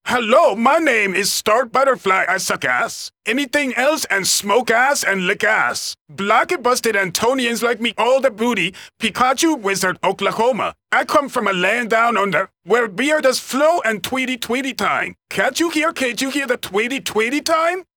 Hello, my name is Star Butterfly. I suck ass. Anything else and smoke ass and lick ass. Black and busted Antonians like me all the booty. Pikachu Wizard, Oklahoma. I come from a land down under where beer does flow and tweety time. Can't you hear the tweety time?